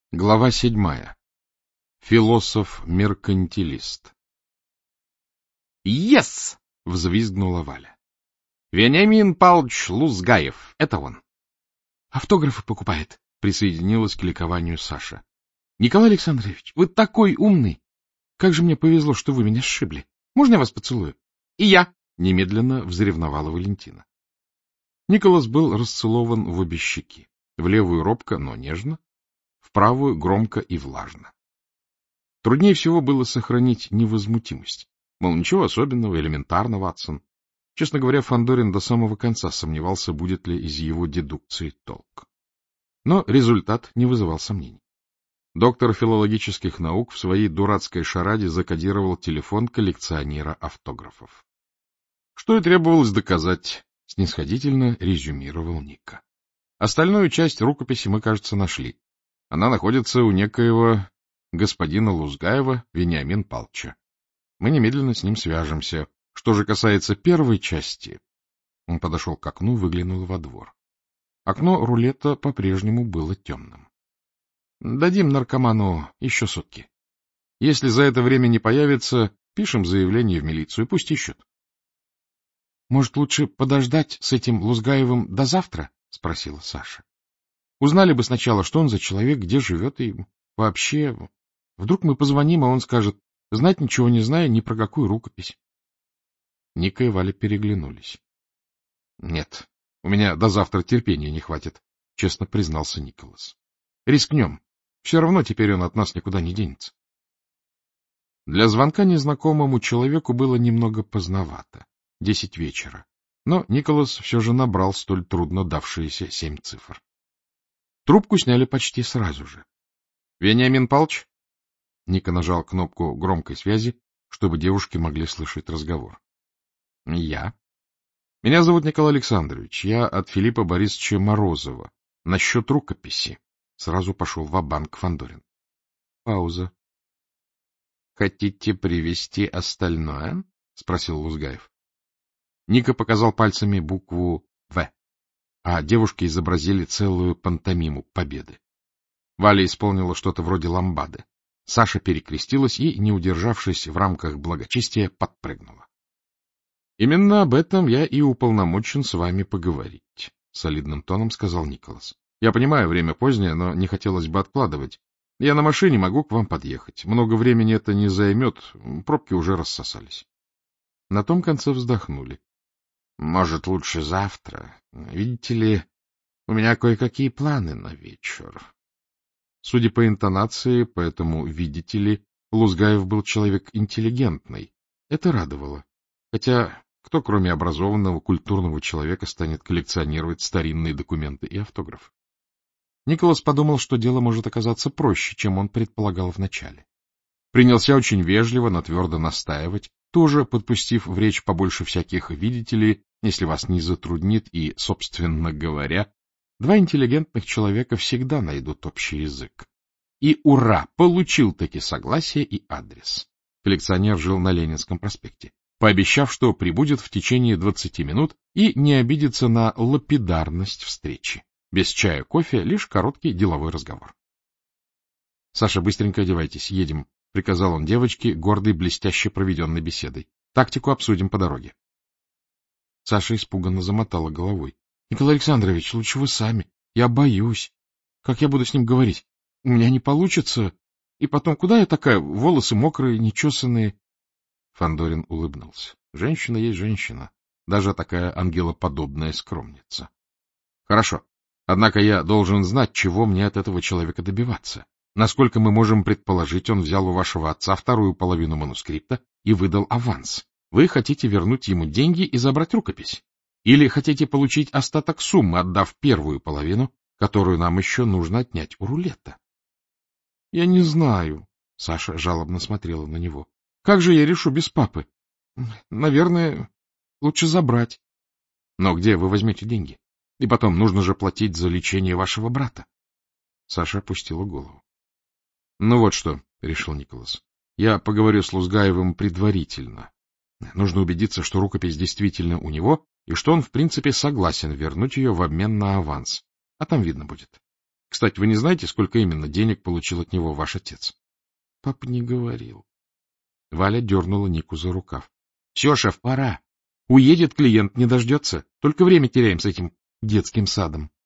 Глава 7. Философ-меркантилист. «Ес!» — взвизгнула Валя. «Вениамин Павлович Лузгаев. Это он». «Автографы покупает», — присоединилась к ликованию Саша. «Николай Александрович, вы такой умный! Как же мне повезло, что вы меня сшибли. Можно я вас поцелую?» «И я!» — немедленно взревновала Валентина. Николас был расцелован в обе щеки. В левую робко, но нежно, в правую громко и влажно. Труднее всего было сохранить невозмутимость. Мол, ничего особенного, элементарно, Ватсон. Честно говоря, Фандорин до самого конца сомневался, будет ли из его дедукции толк. Но результат не вызывал сомнений. Доктор филологических наук в своей дурацкой шараде закодировал телефон коллекционера автографов. Что и требовалось доказать, снисходительно резюмировал Ника. Остальную часть рукописи мы, кажется, нашли. Она находится у некоего господина Лузгаева Вениамина Павловича. Мы немедленно с ним свяжемся. Что же касается первой части... Он подошел к окну, выглянул во двор. Окно рулета по-прежнему было темным. Дадим наркоману еще сутки. Если за это время не появится, пишем заявление в милицию, пусть ищут. — Может, лучше подождать с этим Лузгаевым до завтра? — спросила Саша. Узнали бы сначала, что он за человек, где живет и вообще... Вдруг мы позвоним, а он скажет, знать ничего не зная ни про какую рукопись. Ника и Валя переглянулись. — Нет, у меня до завтра терпения не хватит, — честно признался Николас. — Рискнем. Все равно теперь он от нас никуда не денется. Для звонка незнакомому человеку было немного поздновато. 10 вечера. Но Николас все же набрал столь трудно давшиеся 7 цифр. Трубку сняли почти сразу же. — Вениамин Павлович? Ника нажал кнопку громкой связи, чтобы девушки могли слышать разговор. — Я. — Меня зовут Николай Александрович. Я от Филиппа Борисовича Морозова. Насчет рукописи. Сразу пошел ва-банк Фандорин. Пауза. — Хотите привезти остальное? — спросил Лузгаев. Ника показал пальцами букву «В», а девушки изобразили целую пантомиму победы. Валя исполнила что-то вроде ламбады. Саша перекрестилась и, не удержавшись в рамках благочестия, подпрыгнула. — Именно об этом я и уполномочен с вами поговорить, — солидным тоном сказал Николас. — Я понимаю, время позднее, но не хотелось бы откладывать. Я на машине могу к вам подъехать. Много времени это не займет, пробки уже рассосались. На том конце вздохнули. — Может, лучше завтра. Видите ли, у меня кое-какие планы на вечер. Судя по интонации, поэтому, видите ли, Лузгаев был человек интеллигентный. Это радовало. Хотя кто, кроме образованного, культурного человека, станет коллекционировать старинные документы и автографы? Николас подумал, что дело может оказаться проще, чем он предполагал вначале. Принялся очень вежливо, но твердо настаивать, тоже подпустив в речь побольше всяких «видите ли», если вас не затруднит, и, собственно говоря, два интеллигентных человека всегда найдут общий язык. И ура! Получил-таки согласие и адрес. Коллекционер жил на Ленинском проспекте, пообещав, что прибудет в течение 20 минут и не обидится на лапидарность встречи. Без чая, кофе, лишь короткий деловой разговор. — Саша, быстренько одевайтесь, едем, — приказал он девочке, гордой блестяще проведенной беседой. — Тактику обсудим по дороге. Саша испуганно замотала головой. — Николай Александрович, лучше вы сами. Я боюсь. Как я буду с ним говорить? У меня не получится. И потом, куда я такая? Волосы мокрые, нечесанные. Фандорин улыбнулся. Женщина есть женщина. Даже такая ангелоподобная скромница. Хорошо. Однако я должен знать, чего мне от этого человека добиваться. Насколько мы можем предположить, он взял у вашего отца вторую половину манускрипта и выдал аванс. Вы хотите вернуть ему деньги и забрать рукопись? Или хотите получить остаток суммы, отдав первую половину, которую нам еще нужно отнять у рулета? — Я не знаю, — Саша жалобно смотрела на него. — Как же я решу без папы? Наверное, лучше забрать. Но где вы возьмете деньги? И потом, нужно же платить за лечение вашего брата. Саша опустила голову. — Ну вот что, — решил Николас, — я поговорю с Лузгаевым предварительно. Нужно убедиться, что рукопись действительно у него, и что он, в принципе, согласен вернуть ее в обмен на аванс. А там видно будет. Кстати, вы не знаете, сколько именно денег получил от него ваш отец? Папа не говорил. Валя дернула Нику за рукав. — Все, шеф, пора. Уедет клиент, не дождется. Только время теряем с этим детским садом.